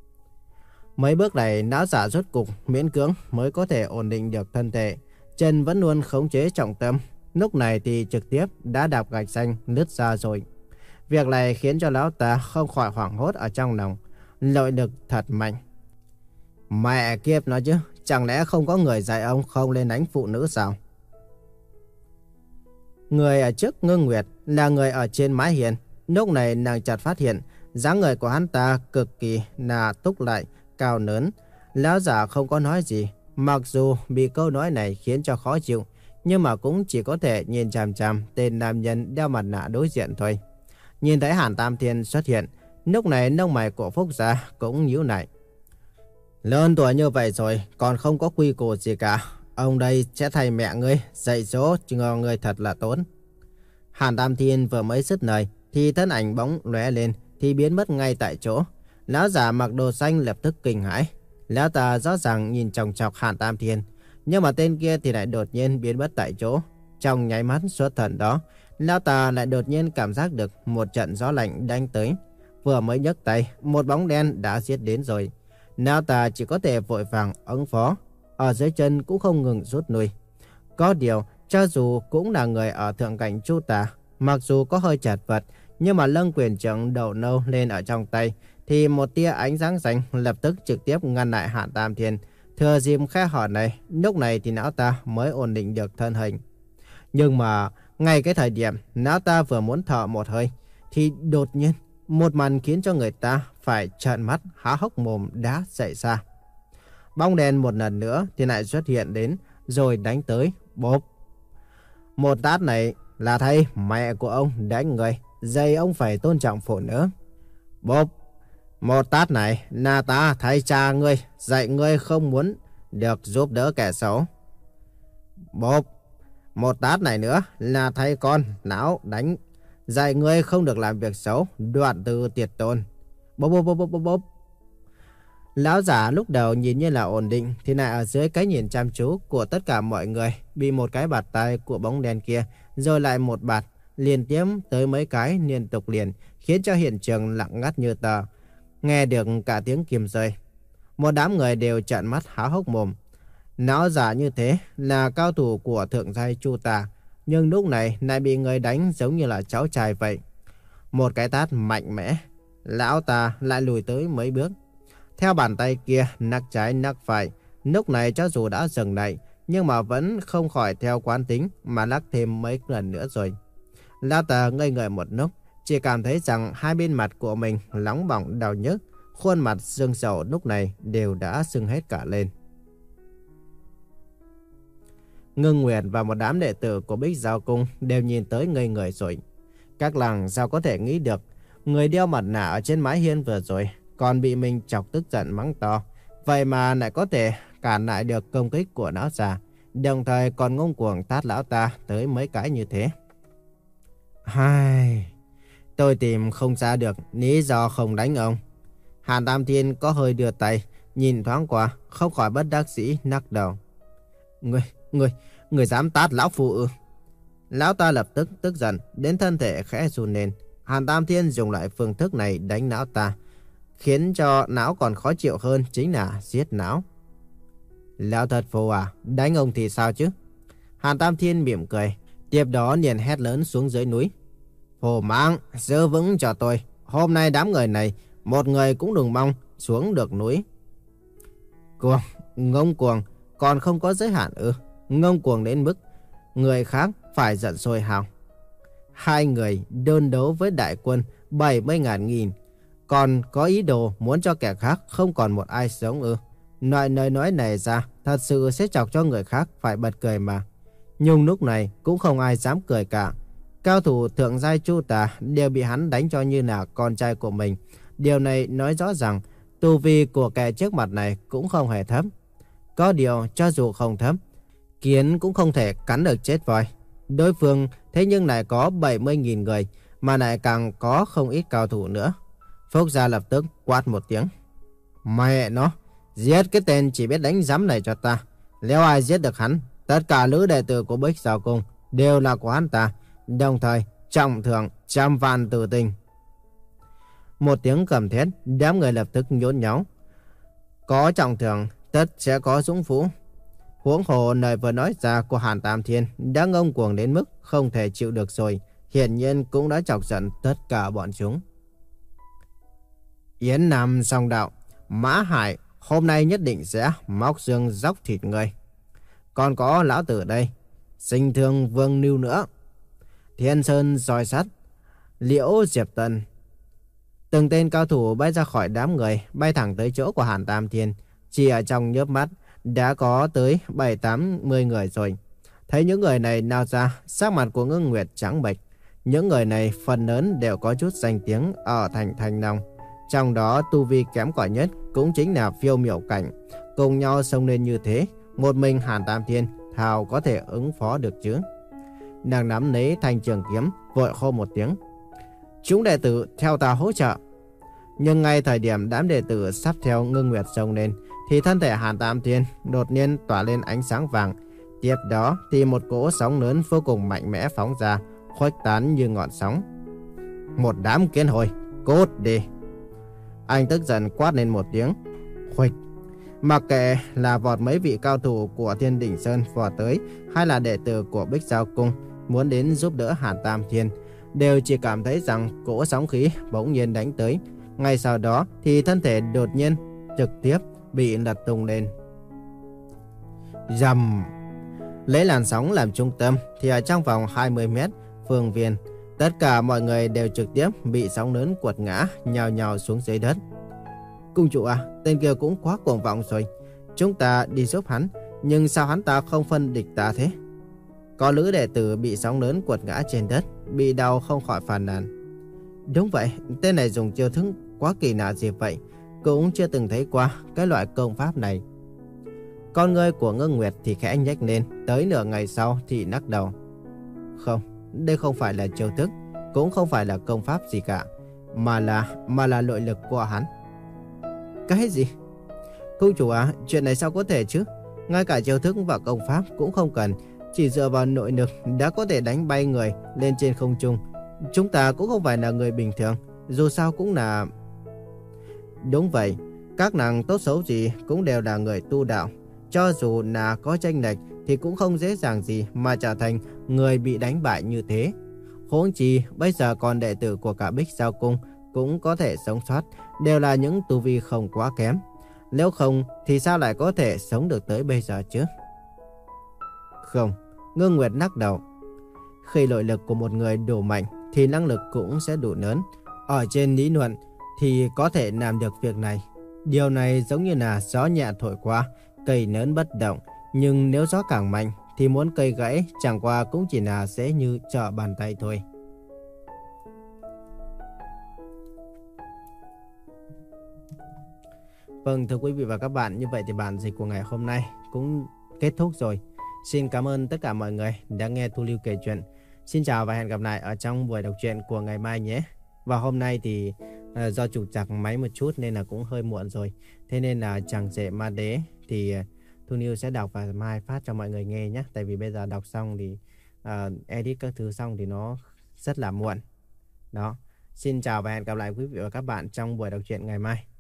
Mấy bước này, lão giả rốt cục miễn cưỡng mới có thể ổn định được thân thể, chân vẫn luôn khống chế trọng tâm. Lúc này thì trực tiếp đã đạp gạch xanh nứt ra rồi. Việc này khiến cho lão ta không khỏi hoảng hốt ở trong lòng. Nội lực thật mạnh. Mẹ kiếp nói chứ, chẳng lẽ không có người dạy ông không lên đánh phụ nữ sao? Người ở trước Ngưng Nguyệt là người ở trên mái hiên. Lúc này nàng chợt phát hiện dáng người của hắn ta cực kỳ là túc lại, cao lớn. Lão giả không có nói gì, mặc dù bị câu nói này khiến cho khó chịu, nhưng mà cũng chỉ có thể nhìn chằm chằm tên nam nhân đeo mặt nạ đối diện thôi. Nhìn thấy Hàn Tam Thiên xuất hiện, lúc này lông mày của Phúc Gia cũng nhíu lại. Lớn tuổi như vậy rồi, còn không có quy củ gì cả. Ông đây sẽ thay mẹ ngươi dạy dỗ cho ngươi thật là tốt. Hàn Tam Thiên vừa mới dứt lời thì thân ảnh bóng lóe lên thì biến mất ngay tại chỗ. Lão giả mặc đồ xanh lập tức kinh hãi. Lão ta rõ ràng nhìn chòng chọc Hàn Tam Thiên, nhưng mà tên kia thì lại đột nhiên biến mất tại chỗ. Trong nháy mắt xuất thần đó, lão ta lại đột nhiên cảm giác được một trận gió lạnh đánh tới. Vừa mới nhấc tay, một bóng đen đã giết đến rồi. Lão ta chỉ có thể vội vàng ứng phó, ở dưới chân cũng không ngừng rút lui. Có điều, cho dù cũng là người ở thượng cảnh Chu Tả, mặc dù có hơi chật vật, nhưng mà lâng quyền trượng đầu nâu lên ở trong tay, thì một tia ánh sáng xanh lập tức trực tiếp ngăn lại Hàn Tam Thiên. Thừa dịp khe hở này, lúc này thì lão ta mới ổn định được thân hình. Nhưng mà, ngay cái thời điểm lão ta vừa muốn thở một hơi, thì đột nhiên, một màn khiến cho người ta phải trợn mắt há hốc mồm đã xảy ra. Bóng đèn một lần nữa thì lại xuất hiện đến, rồi đánh tới, bốp. Một tát này là thay mẹ của ông đánh người, dạy ông phải tôn trọng phụ nữ. Bốp. Một tát này là ta thay cha ngươi, dạy ngươi không muốn được giúp đỡ kẻ xấu. Bốp. Một tát này nữa là thay con não đánh, dạy ngươi không được làm việc xấu, đoạn từ tiệt tôn. Bốp bốp bốp bốp bốp. Lão giả lúc đầu nhìn như là ổn định, thì lại ở dưới cái nhìn chăm chú của tất cả mọi người bị một cái bạt tay của bóng đen kia, rồi lại một bạt. liên tiếp tới mấy cái liên tục liền, khiến cho hiện trường lặng ngắt như tờ. Nghe được cả tiếng kim rơi. Một đám người đều trợn mắt há hốc mồm. Não giả như thế là cao thủ của thượng giai Chu Tà, nhưng lúc này lại bị người đánh giống như là cháu trai vậy. Một cái tát mạnh mẽ, lão ta lại lùi tới mấy bước. Theo bàn tay kia nắc trái nắc phải, lúc này cho dù đã dừng lại, nhưng mà vẫn không khỏi theo quán tính mà lắc thêm mấy lần nữa rồi. Lão ta ngây người một lúc, chỉ cảm thấy rằng hai bên mặt của mình nóng bỏng đau nhức, khuôn mặt xương sầu lúc này đều đã sưng hết cả lên. Ngưng Nguyệt và một đám đệ tử của Bích Giao Cung đều nhìn tới ngây người rồi. Các làng sao có thể nghĩ được, người đeo mặt nạ ở trên mái hiên vừa rồi còn bị mình chọc tức giận mắng to, vậy mà lại có thể cản lại được công kích của lão già, đồng thời còn ngông cuồng tát lão ta tới mấy cái như thế. Hai, tôi tìm không ra được lý do không đánh ông. Hàn Tam Thiên có hơi đưa tay, nhìn thoáng qua, không khỏi bất đắc dĩ nắc đầu. Người, người, người dám tát lão phu ư? Lão ta lập tức tức giận, đến thân thể khẽ run lên. Hàn Tam Thiên dùng lại phương thức này đánh lão ta, khiến cho não còn khó chịu hơn chính là giết não. Lão thật phù à, đánh ông thì sao chứ? Hàn Tam Thiên mỉm cười, tiếp đó liền hét lớn xuống dưới núi. Phù mang, giữ vững cho tôi. Hôm nay đám người này, một người cũng đừng mong xuống được núi. Cuồng, ngông cuồng, còn không có giới hạn ư? Ngông cuồng đến mức người khác phải giận sôi hào. Hai người đơn đấu với đại quân bảy mươi ngàn nghìn, còn có ý đồ muốn cho kẻ khác không còn một ai sống ư? Loại lời nói này ra thật sự sẽ chọc cho người khác phải bật cười mà. Nhưng lúc này cũng không ai dám cười cả. Cao thủ thượng giai Chu Tà đều bị hắn đánh cho như là con trai của mình. Điều này nói rõ rằng tu vi của kẻ trước mặt này cũng không hề thấp. Có điều cho dù không thấp, kiến cũng không thể cắn được chết voi. Đối phương thế nhưng lại có bảy mươi nghìn người, mà lại càng có không ít cao thủ nữa. Phúc Gia lập tức quát một tiếng. Mẹ nó, giết cái tên chỉ biết đánh giám này cho ta. Nếu ai giết được hắn, tất cả lữ đệ tử của Bích Giao Cung đều là của hắn ta. Đồng thời trọng thưởng trăm vạn tử tinh. Một tiếng gầm thét, đám người lập tức nhốn nháo. Có trọng thưởng, tất sẽ có dũng phú. Huống hồ lời vừa nói ra của Hàn Tam Thiên đã ngông cuồng đến mức không thể chịu được rồi. Hiển nhiên cũng đã chọc giận tất cả bọn chúng. Yến Nam Song Đạo, Mã Hải hôm nay nhất định sẽ móc xương dóc thịt người. Còn có lão tử đây, Sinh Thương Vương Nưu nữa, Thiên Sơn Soi Sắt, Liễu Diệp Tân. Từng tên cao thủ bay ra khỏi đám người, bay thẳng tới chỗ của Hàn Tam Thiên. Chỉ ở trong nhớp mắt đã có tới bảy tám mươi người rồi. Thấy những người này nao ra, sắc mặt của Ngưng Nguyệt trắng bệch. Những người này phần lớn đều có chút danh tiếng ở thành Thanh Long. Trong đó tu vi kém cỏi nhất cũng chính là Phiêu Miểu Cảnh. Cùng nhau xông lên như thế, một mình Hàn Tam Thiên thào có thể ứng phó được chứ? Nàng nắm lấy thanh trường kiếm, vội hô một tiếng. Chúng đệ tử theo ta hỗ trợ. Nhưng ngay thời điểm đám đệ tử sắp theo Ngưng Nguyệt xông lên, thì thân thể Hàn Tam Thiên đột nhiên tỏa lên ánh sáng vàng. Tiếp đó thì một cỗ sóng lớn vô cùng mạnh mẽ phóng ra, khuếch tán như ngọn sóng. Một đám kiến hồi, cút đi! Anh tức giận quát lên một tiếng. Khuếch! Mặc kệ là vọt mấy vị cao thủ của Thiên Đỉnh Sơn vọt tới, hay là đệ tử của Bích Giao Cung muốn đến giúp đỡ Hàn Tam Thiên, đều chỉ cảm thấy rằng cỗ sóng khí bỗng nhiên đánh tới. Ngay sau đó thì thân thể đột nhiên trực tiếp bị lật tung lên. Rầm! Lấy làn sóng làm trung tâm thì ở trong vòng hai mươi mét phương viên, tất cả mọi người đều trực tiếp bị sóng lớn quật ngã, nhào nhào xuống dưới đất. Cung chủ à, tên kia cũng quá cuồng vọng rồi. Chúng ta đi giúp hắn, nhưng sao hắn ta không phân địch ta thế? Có lữ đệ tử bị sóng lớn quật ngã trên đất, bị đau không khỏi phàn nàn. Đúng vậy, tên này dùng chiêu thức quá kỳ lạ gì vậy, cũng chưa từng thấy qua cái loại công pháp này. Con ngươi của Ngưng Nguyệt thì khẽ nhếch lên, tới nửa ngày sau thì lắc đầu. Không, đây không phải là chiêu thức, cũng không phải là công pháp gì cả, mà là mà là nội lực của hắn. Cái gì? Cung chủ à, chuyện này sao có thể chứ? Ngay cả chiêu thức và công pháp cũng không cần, Chỉ dựa vào nội lực đã có thể đánh bay người lên trên không trung. Chúng ta cũng không phải là người bình thường, dù sao cũng là... Đúng vậy, các nàng tốt xấu gì cũng đều là người tu đạo. Cho dù là có chênh lệch thì cũng không dễ dàng gì mà trở thành người bị đánh bại như thế. Huống chi bây giờ còn đệ tử của cả Bích Giao Cung cũng có thể sống sót, đều là những tu vi không quá kém. Nếu không thì sao lại có thể sống được tới bây giờ chứ? Không, Ngưng Nguyệt lắc đầu. Khi nội lực của một người đủ mạnh thì năng lực cũng sẽ đủ lớn. Ở trên lý luận thì có thể làm được việc này. Điều này giống như là gió nhẹ thổi qua, cây lớn bất động. Nhưng nếu gió càng mạnh thì muốn cây gãy chẳng qua cũng chỉ là dễ như trở bàn tay thôi. Vâng, thưa quý vị và các bạn, như vậy thì bản dịch của ngày hôm nay cũng kết thúc rồi. Xin cảm ơn tất cả mọi người đã nghe Thu Lưu kể chuyện. Xin chào và hẹn gặp lại ở trong buổi đọc truyện của ngày mai nhé. Và hôm nay thì uh, do trục trặc máy một chút nên là cũng hơi muộn rồi. Thế nên là Chàng Rể Ma Đế thì uh, Thu Lưu sẽ đọc và mai phát cho mọi người nghe nhé. Tại vì bây giờ đọc xong thì uh, edit các thứ xong thì nó rất là muộn. Đó. Xin chào và hẹn gặp lại quý vị và các bạn trong buổi đọc truyện ngày mai.